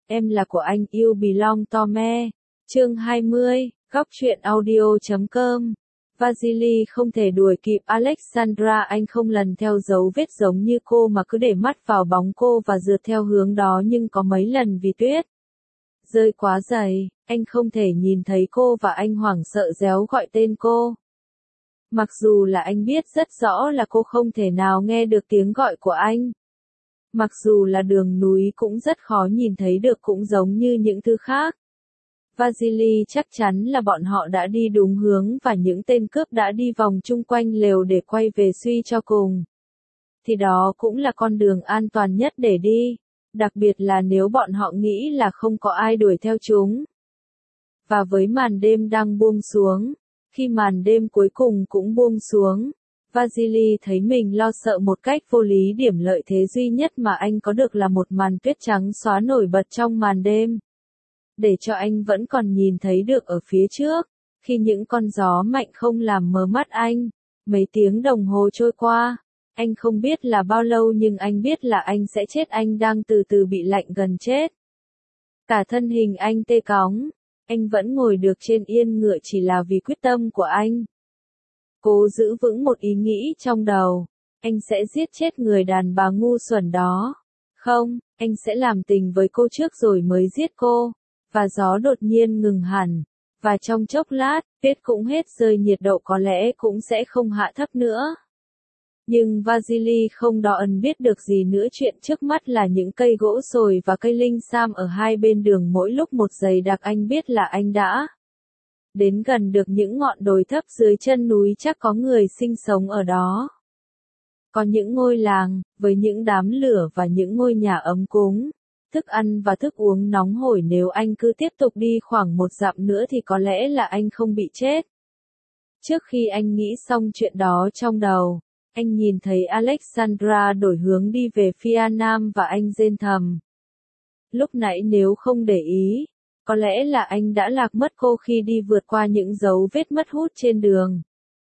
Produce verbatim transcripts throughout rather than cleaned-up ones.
Em là của anh, You Belong to Me. Chương hai mươi, góc truyện audio chấm com. Vasily không thể đuổi kịp Alexandra, anh không lần theo dấu vết giống như cô mà cứ để mắt vào bóng cô và rượt theo hướng đó, nhưng có mấy lần vì tuyết rơi quá dày, anh không thể nhìn thấy cô và anh hoảng sợ réo gọi tên cô. Mặc dù là anh biết rất rõ là cô không thể nào nghe được tiếng gọi của anh. Mặc dù là đường núi cũng rất khó nhìn thấy được, cũng giống như những thứ khác. Vasily chắc chắn là bọn họ đã đi đúng hướng và những tên cướp đã đi vòng chung quanh lều để quay về, suy cho cùng thì đó cũng là con đường an toàn nhất để đi, đặc biệt là nếu bọn họ nghĩ là không có ai đuổi theo chúng. Và với màn đêm đang buông xuống, khi màn đêm cuối cùng cũng buông xuống, Vasily thấy mình lo sợ một cách vô lý. Điểm lợi thế duy nhất mà anh có được là một màn tuyết trắng xóa nổi bật trong màn đêm, để cho anh vẫn còn nhìn thấy được ở phía trước. Khi những con gió mạnh không làm mờ mắt anh, mấy tiếng đồng hồ trôi qua, anh không biết là bao lâu, nhưng anh biết là anh sẽ chết. Anh đang từ từ bị lạnh gần chết. Cả thân hình anh tê cóng, anh vẫn ngồi được trên yên ngựa chỉ là vì quyết tâm của anh. Cố giữ vững một ý nghĩ trong đầu, anh sẽ giết chết người đàn bà ngu xuẩn đó. Không, anh sẽ làm tình với cô trước rồi mới giết cô. Và gió đột nhiên ngừng hẳn, và trong chốc lát, tuyết cũng hết rơi, nhiệt độ có lẽ cũng sẽ không hạ thấp nữa. Nhưng Vasily không đo ẩn biết được gì nữa. Chuyện trước mắt là những cây gỗ sồi và cây linh sam ở hai bên đường, mỗi lúc một dày đặc. Anh biết là anh đã đến gần được những ngọn đồi thấp dưới chân núi, chắc có người sinh sống ở đó. Có những ngôi làng, với những đám lửa và những ngôi nhà ấm cúng, thức ăn và thức uống nóng hổi. Nếu anh cứ tiếp tục đi khoảng một dặm nữa thì có lẽ là anh không bị chết. Trước khi anh nghĩ xong chuyện đó trong đầu, anh nhìn thấy Alexandra đổi hướng đi về phía nam và anh rên thầm. Lúc nãy nếu không để ý, có lẽ là anh đã lạc mất cô khi đi vượt qua những dấu vết mất hút trên đường.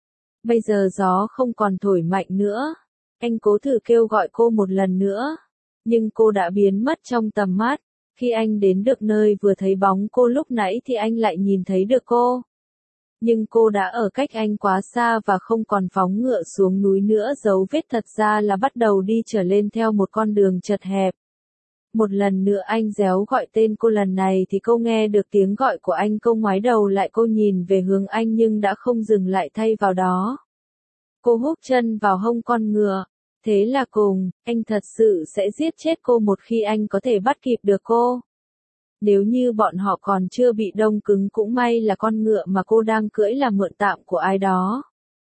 Bây giờ gió không còn thổi mạnh nữa. Anh cố thử kêu gọi cô một lần nữa, nhưng cô đã biến mất trong tầm mắt. Khi anh đến được nơi vừa thấy bóng cô lúc nãy thì anh lại nhìn thấy được cô. Nhưng cô đã ở cách anh quá xa và không còn phóng ngựa xuống núi nữa. Dấu vết thật ra là bắt đầu đi trở lên theo một con đường chật hẹp. Một lần nữa anh réo gọi tên cô, lần này thì cô nghe được tiếng gọi của anh. Cô ngoái đầu lại, cô nhìn về hướng anh nhưng đã không dừng lại, thay vào đó cô húc chân vào hông con ngựa. Thế là cùng, anh thật sự sẽ giết chết cô một khi anh có thể bắt kịp được cô. Nếu như bọn họ còn chưa bị đông cứng, cũng may là con ngựa mà cô đang cưỡi là mượn tạm của ai đó.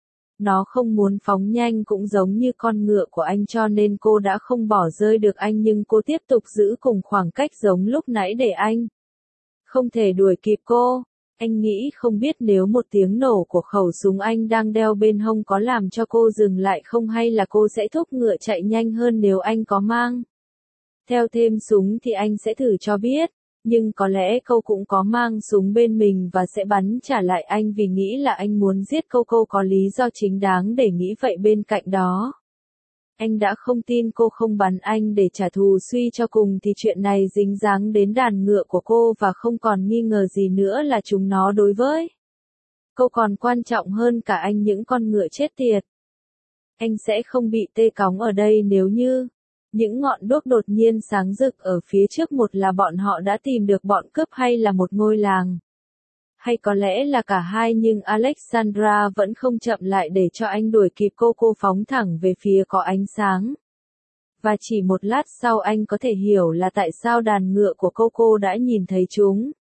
Nó không muốn phóng nhanh cũng giống như con ngựa của anh, cho nên cô đã không bỏ rơi được anh, nhưng cô tiếp tục giữ cùng khoảng cách giống lúc nãy để anh không thể đuổi kịp cô. Anh nghĩ không biết nếu một tiếng nổ của khẩu súng anh đang đeo bên hông có làm cho cô dừng lại không, hay là cô sẽ thúc ngựa chạy nhanh hơn nếu anh có mang theo thêm súng thì anh sẽ thử cho biết. Nhưng có lẽ cô cũng có mang súng bên mình và sẽ bắn trả lại anh vì nghĩ là anh muốn giết cô. Cô có lý do chính đáng để nghĩ vậy. Bên cạnh đó, anh đã không tin cô không bắn anh để trả thù. Suy cho cùng thì chuyện này dính dáng đến đàn ngựa của cô và không còn nghi ngờ gì nữa là chúng nó đối với cô còn quan trọng hơn cả anh, những con ngựa chết tiệt. Anh sẽ không bị tê cóng ở đây nếu như những ngọn đuốc đột nhiên sáng rực ở phía trước. Một là bọn họ đã tìm được bọn cướp, hay là một ngôi làng, hay có lẽ là cả hai. Nhưng Alexandra vẫn không chậm lại để cho anh đuổi kịp cô. Cô phóng thẳng về phía có ánh sáng. Và chỉ một lát sau anh có thể hiểu là tại sao đàn ngựa của cô cô đã nhìn thấy chúng.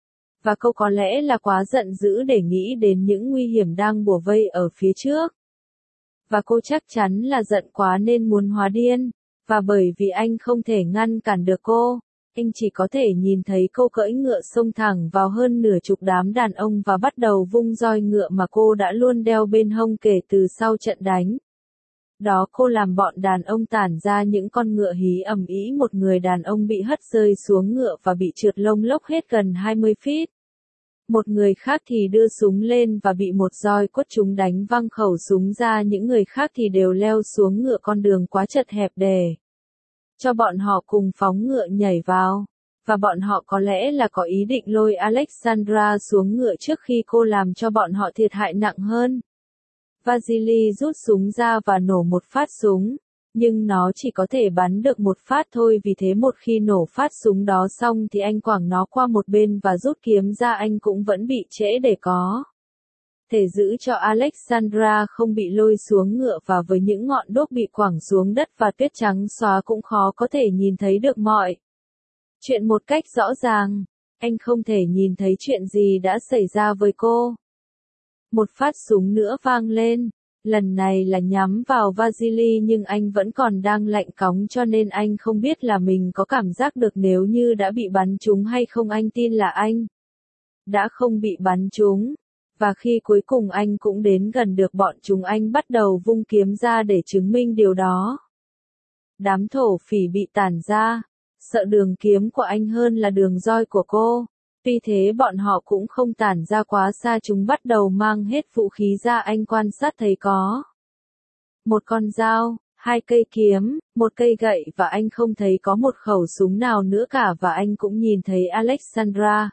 Và cô có lẽ là quá giận dữ để nghĩ đến những nguy hiểm đang bủa vây ở phía trước. Và cô chắc chắn là giận quá nên muốn hóa điên. Và bởi vì anh không thể ngăn cản được cô, anh chỉ có thể nhìn thấy cô cưỡi ngựa xông thẳng vào hơn nửa chục đám đàn ông và bắt đầu vung roi ngựa mà cô đã luôn đeo bên hông kể từ sau trận đánh đó. Cô làm bọn đàn ông tản ra, những con ngựa hí ầm ĩ. Một người đàn ông bị hất rơi xuống ngựa và bị trượt lông lốc hết gần hai mươi feet. Một người khác thì đưa súng lên và bị một roi quất trúng, đánh văng khẩu súng ra. Những người khác thì đều leo xuống ngựa, con đường quá chật hẹp để cho bọn họ cùng phóng ngựa nhảy vào. Và bọn họ có lẽ là có ý định lôi Alexandra xuống ngựa trước khi cô làm cho bọn họ thiệt hại nặng hơn. Vasily rút súng ra và nổ một phát súng. Nhưng nó chỉ có thể bắn được một phát thôi, vì thế một khi nổ phát súng đó xong thì anh quẳng nó qua một bên và rút kiếm ra, anh cũng vẫn bị trễ để có thể giữ cho Alexandra không bị lôi xuống ngựa, và với những ngọn đuốc bị quẳng xuống đất và tuyết trắng xóa cũng khó có thể nhìn thấy được mọi chuyện một cách rõ ràng. Anh không thể nhìn thấy chuyện gì đã xảy ra với cô. Một phát súng nữa vang lên. Lần này là nhắm vào Vasily, nhưng anh vẫn còn đang lạnh cóng cho nên anh không biết là mình có cảm giác được nếu như đã bị bắn trúng hay không. Anh tin là anh đã không bị bắn trúng. Và khi cuối cùng anh cũng đến gần được bọn chúng, anh bắt đầu vung kiếm ra để chứng minh điều đó. Đám thổ phỉ bị tản ra, sợ đường kiếm của anh hơn là đường roi của cô. Tuy thế bọn họ cũng không tản ra quá xa, chúng bắt đầu mang hết vũ khí ra. Anh quan sát thấy có một con dao, hai cây kiếm, một cây gậy, và anh không thấy có một khẩu súng nào nữa cả. Và anh cũng nhìn thấy Alexandra.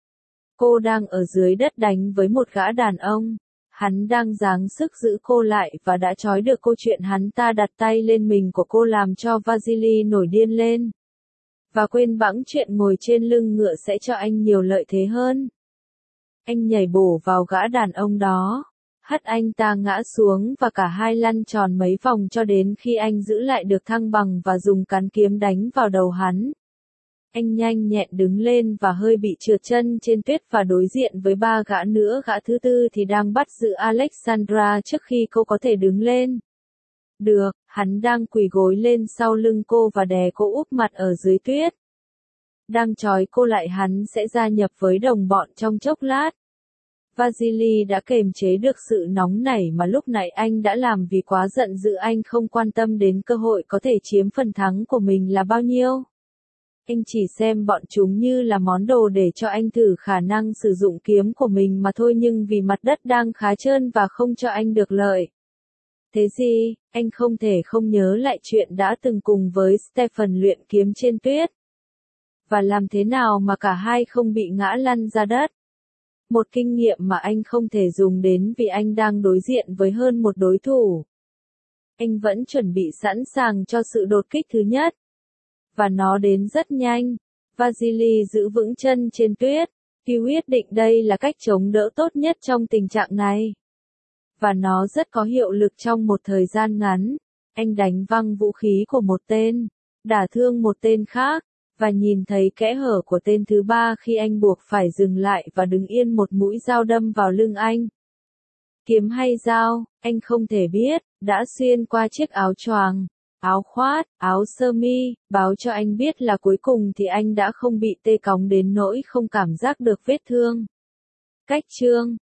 Cô đang ở dưới đất đánh với một gã đàn ông. Hắn đang giáng sức giữ cô lại và đã trói được cô. Chuyện hắn ta đặt tay lên mình của cô làm cho Vasily nổi điên lên. Và quên bẵng chuyện ngồi trên lưng ngựa sẽ cho anh nhiều lợi thế hơn. Anh nhảy bổ vào gã đàn ông đó, hất anh ta ngã xuống và cả hai lăn tròn mấy vòng cho đến khi anh giữ lại được thăng bằng và dùng cán kiếm đánh vào đầu hắn. Anh nhanh nhẹn đứng lên và hơi bị trượt chân trên tuyết và đối diện với ba gã nữa. Gã thứ tư thì đang bắt giữ Alexandra trước khi cô có thể đứng lên được. Hắn đang quỳ gối lên sau lưng cô và đè cô úp mặt ở dưới tuyết. Đang trói cô lại, hắn sẽ gia nhập với đồng bọn trong chốc lát. Vasily đã kềm chế được sự nóng nảy mà lúc nãy anh đã làm, vì quá giận dữ anh không quan tâm đến cơ hội có thể chiếm phần thắng của mình là bao nhiêu. Anh chỉ xem bọn chúng như là món đồ để cho anh thử khả năng sử dụng kiếm của mình mà thôi, nhưng vì mặt đất đang khá trơn và không cho anh được lợi thế gì, anh không thể không nhớ lại chuyện đã từng cùng với Stephen luyện kiếm trên tuyết. Và làm thế nào mà cả hai không bị ngã lăn ra đất. Một kinh nghiệm mà anh không thể dùng đến vì anh đang đối diện với hơn một đối thủ. Anh vẫn chuẩn bị sẵn sàng cho sự đột kích thứ nhất. Và nó đến rất nhanh. Vasily giữ vững chân trên tuyết. Khi quyết định đây là cách chống đỡ tốt nhất trong tình trạng này. Và nó rất có hiệu lực trong một thời gian ngắn. Anh đánh văng vũ khí của một tên, đả thương một tên khác, và nhìn thấy kẽ hở của tên thứ ba khi anh buộc phải dừng lại và đứng yên, một mũi dao đâm vào lưng anh. Kiếm hay dao, anh không thể biết, đã xuyên qua chiếc áo choàng, áo khoác, áo sơ mi, báo cho anh biết là cuối cùng thì anh đã không bị tê cóng đến nỗi không cảm giác được vết thương. Cách chương